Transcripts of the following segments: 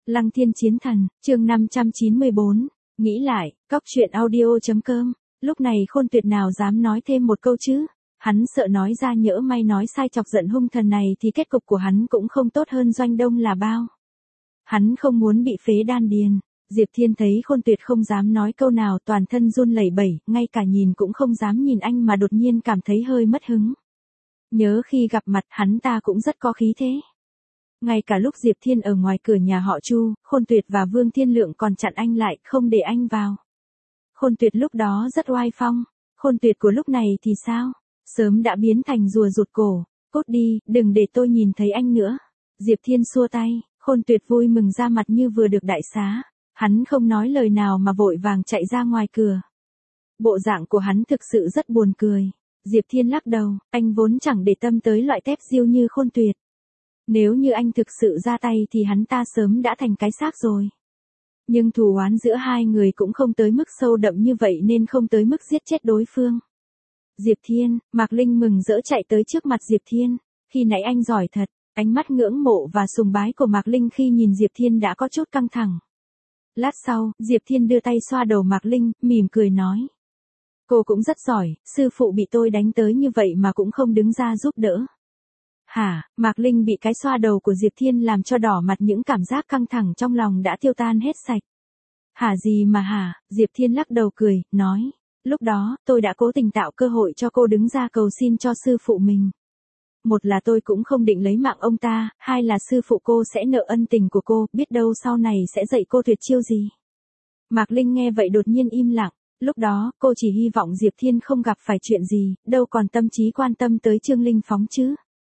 Lăng Thiên Chiến Thần, chương 594, nghĩ lại, cóc truyện audio.com, lúc này Khôn Tuyệt nào dám nói thêm một câu chứ, hắn sợ nói ra nhỡ may nói sai chọc giận hung thần này thì kết cục của hắn cũng không tốt hơn Doanh Đông là bao. Hắn không muốn bị phế đan điền. Diệp Thiên thấy Khôn Tuyệt không dám nói câu nào, toàn thân run lẩy bẩy, ngay cả nhìn cũng không dám nhìn anh mà đột nhiên cảm thấy hơi mất hứng. Nhớ khi gặp mặt hắn ta cũng rất có khí thế. Ngay cả lúc Diệp Thiên ở ngoài cửa nhà họ Chu, Khôn Tuyệt và Vương Thiên Lượng còn chặn anh lại, không để anh vào. Khôn Tuyệt lúc đó rất oai phong, Khôn Tuyệt của lúc này thì sao? Sớm đã biến thành rùa rụt cổ, cút đi, đừng để tôi nhìn thấy anh nữa. Diệp Thiên xua tay, Khôn Tuyệt vui mừng ra mặt như vừa được đại xá. Hắn không nói lời nào mà vội vàng chạy ra ngoài cửa. Bộ dạng của hắn thực sự rất buồn cười. Diệp Thiên lắc đầu, anh vốn chẳng để tâm tới loại tép diêu như Khôn Tuyệt. Nếu như anh thực sự ra tay thì hắn ta sớm đã thành cái xác rồi. Nhưng thù oán giữa hai người cũng không tới mức sâu đậm như vậy nên không tới mức giết chết đối phương. Diệp Thiên, Mạc Linh mừng rỡ chạy tới trước mặt Diệp Thiên. Khi nãy anh giỏi thật, ánh mắt ngưỡng mộ và sùng bái của Mạc Linh khi nhìn Diệp Thiên đã có chút căng thẳng. Lát sau, Diệp Thiên đưa tay xoa đầu Mạc Linh, mỉm cười nói. Cô cũng rất giỏi, sư phụ bị tôi đánh tới như vậy mà cũng không đứng ra giúp đỡ. Hả, Mạc Linh bị cái xoa đầu của Diệp Thiên làm cho đỏ mặt, những cảm giác căng thẳng trong lòng đã tiêu tan hết sạch. Hả gì mà hả, Diệp Thiên lắc đầu cười, nói. Lúc đó, tôi đã cố tình tạo cơ hội cho cô đứng ra cầu xin cho sư phụ mình. Một là tôi cũng không định lấy mạng ông ta, hai là sư phụ cô sẽ nợ ân tình của cô, biết đâu sau này sẽ dạy cô tuyệt chiêu gì. Mạc Linh nghe vậy đột nhiên im lặng, lúc đó, cô chỉ hy vọng Diệp Thiên không gặp phải chuyện gì, đâu còn tâm trí quan tâm tới Trương Linh Phóng chứ.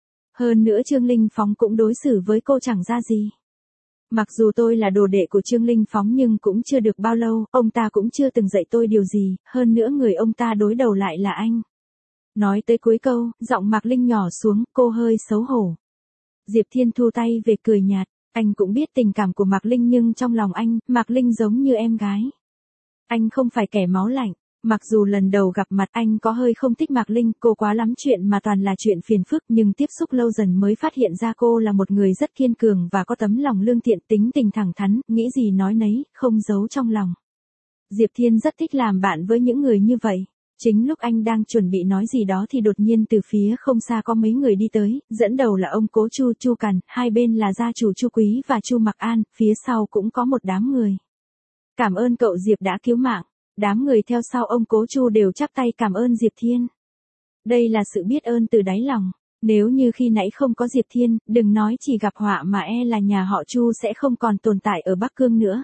Hơn nữa Trương Linh Phóng cũng đối xử với cô chẳng ra gì. Mặc dù tôi là đồ đệ của Trương Linh Phóng nhưng cũng chưa được bao lâu, ông ta cũng chưa từng dạy tôi điều gì, hơn nữa người ông ta đối đầu lại là anh. Nói tới cuối câu, giọng Mạc Linh nhỏ xuống, cô hơi xấu hổ. Diệp Thiên thu tay về cười nhạt, anh cũng biết tình cảm của Mạc Linh nhưng trong lòng anh, Mạc Linh giống như em gái. Anh không phải kẻ máu lạnh, mặc dù lần đầu gặp mặt anh có hơi không thích Mạc Linh, cô quá lắm chuyện mà toàn là chuyện phiền phức, nhưng tiếp xúc lâu dần mới phát hiện ra cô là một người rất kiên cường và có tấm lòng lương thiện, tính tình thẳng thắn, nghĩ gì nói nấy, không giấu trong lòng. Diệp Thiên rất thích làm bạn với những người như vậy. Chính lúc anh đang chuẩn bị nói gì đó thì đột nhiên từ phía không xa có mấy người đi tới, dẫn đầu là ông Cố Chu, Chu Cằn, hai bên là gia chủ Chu Quý và Chu Mặc An, phía sau cũng có một đám người. Cảm ơn cậu Diệp đã cứu mạng. Đám người theo sau ông Cố Chu đều chắp tay cảm ơn Diệp Thiên. Đây là sự biết ơn từ đáy lòng. Nếu như khi nãy không có Diệp Thiên, đừng nói chỉ gặp họa mà là nhà họ Chu sẽ không còn tồn tại ở Bắc Cương nữa.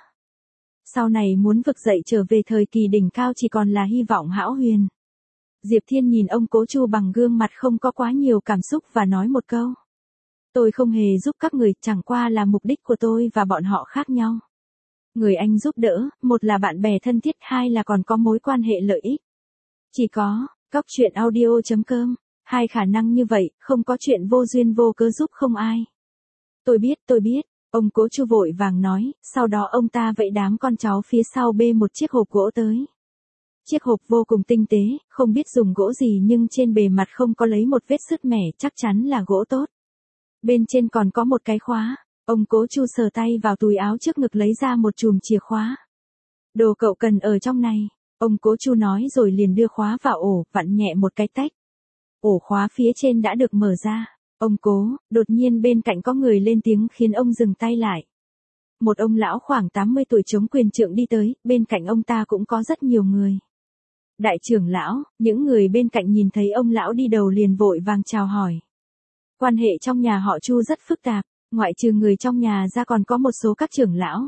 Sau này muốn vực dậy trở về thời kỳ đỉnh cao chỉ còn là hy vọng hão huyền. Diệp Thiên nhìn ông Cố Chu bằng gương mặt không có quá nhiều cảm xúc và nói một câu. Tôi không hề giúp các người, chẳng qua là mục đích của tôi và bọn họ khác nhau. Người anh giúp đỡ, một là bạn bè thân thiết, hai là còn có mối quan hệ lợi ích. Chỉ có, cóc truyện audio.com, hai khả năng như vậy, không có chuyện vô duyên vô cớ giúp không ai. Tôi biết. Ông Cố Chu vội vàng nói, sau đó ông ta vẫy đám con cháu phía sau bê một chiếc hộp gỗ tới. Chiếc hộp vô cùng tinh tế, không biết dùng gỗ gì nhưng trên bề mặt không có lấy một vết sứt mẻ, chắc chắn là gỗ tốt. Bên trên còn có một cái khóa, ông Cố Chu sờ tay vào túi áo trước ngực lấy ra một chùm chìa khóa. Đồ cậu cần ở trong này, ông Cố Chu nói rồi liền đưa khóa vào ổ, vặn nhẹ một cái tách. Ổ khóa phía trên đã được mở ra. Ông Cố, đột nhiên bên cạnh có người lên tiếng khiến ông dừng tay lại. Một ông lão khoảng 80 tuổi chống quyền trượng đi tới, bên cạnh ông ta cũng có rất nhiều người. Đại trưởng lão, những người bên cạnh nhìn thấy ông lão đi đầu liền vội vàng chào hỏi. Quan hệ trong nhà họ Chu rất phức tạp, ngoại trừ người trong nhà ra còn có một số các trưởng lão.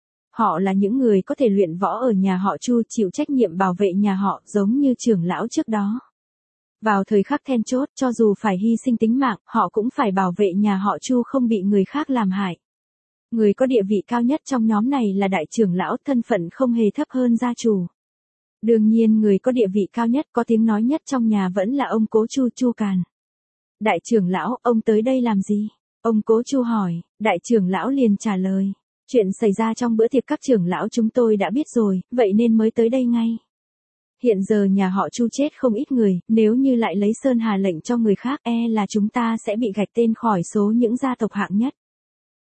Họ là những người có thể luyện võ ở nhà họ Chu, chịu trách nhiệm bảo vệ nhà họ giống như trưởng lão trước đó. Vào thời khắc then chốt, cho dù phải hy sinh tính mạng, họ cũng phải bảo vệ nhà họ Chu không bị người khác làm hại. Người có địa vị cao nhất trong nhóm này là đại trưởng lão, thân phận không hề thấp hơn gia chủ. Đương nhiên người có địa vị cao nhất, có tiếng nói nhất trong nhà vẫn là ông Cố Chu, Chu Càn. Đại trưởng lão, ông tới đây làm gì? Ông Cố Chu hỏi, đại trưởng lão liền trả lời. Chuyện xảy ra trong bữa tiệc các trưởng lão chúng tôi đã biết rồi, vậy nên mới tới đây ngay. Hiện giờ nhà họ Chu chết không ít người, nếu như lại lấy Sơn Hà lệnh cho người khác là chúng ta sẽ bị gạch tên khỏi số những gia tộc hạng nhất.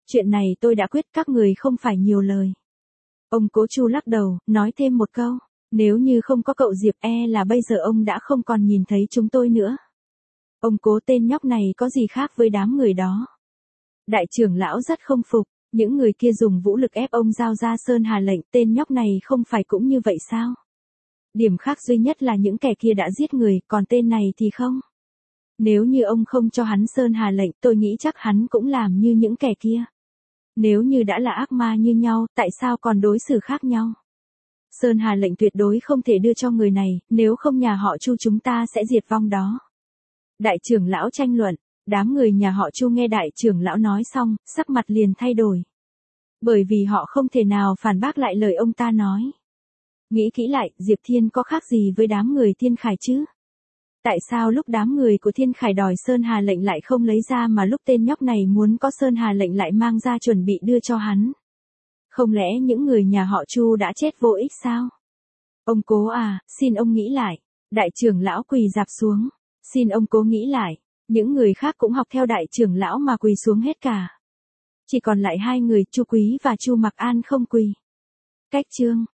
Chuyện này tôi đã quyết, các người không phải nhiều lời. Ông Cố Chu lắc đầu, nói thêm một câu. Nếu như không có cậu Diệp là bây giờ ông đã không còn nhìn thấy chúng tôi nữa. Ông Cố tên nhóc này có gì khác với đám người đó. Đại trưởng lão rất không phục, những người kia dùng vũ lực ép ông giao ra Sơn Hà lệnh, tên nhóc này không phải cũng như vậy sao? Điểm khác duy nhất là những kẻ kia đã giết người, còn tên này thì không. Nếu như ông không cho hắn Sơn Hà lệnh, tôi nghĩ chắc hắn cũng làm như những kẻ kia. Nếu như đã là ác ma như nhau, tại sao còn đối xử khác nhau? Sơn Hà lệnh tuyệt đối không thể đưa cho người này, nếu không nhà họ Chu chúng ta sẽ diệt vong đó. Đại trưởng lão tranh luận, đám người nhà họ Chu nghe đại trưởng lão nói xong, sắc mặt liền thay đổi. Bởi vì họ không thể nào phản bác lại lời ông ta nói. Nghĩ kỹ lại, Diệp Thiên có khác gì với đám người Thiên Khải chứ? Tại sao lúc đám người của Thiên Khải đòi Sơn Hà lệnh lại không lấy ra mà lúc tên nhóc này muốn có Sơn Hà lệnh lại mang ra chuẩn bị đưa cho hắn? Không lẽ những người nhà họ Chu đã chết vô ích sao? Ông Cố à, xin ông nghĩ lại. Đại trưởng lão quỳ rạp xuống. Xin ông Cố nghĩ lại. Những người khác cũng học theo đại trưởng lão mà quỳ xuống hết cả. Chỉ còn lại hai người, Chu Quý và Chu Mặc An không quỳ. Cách chương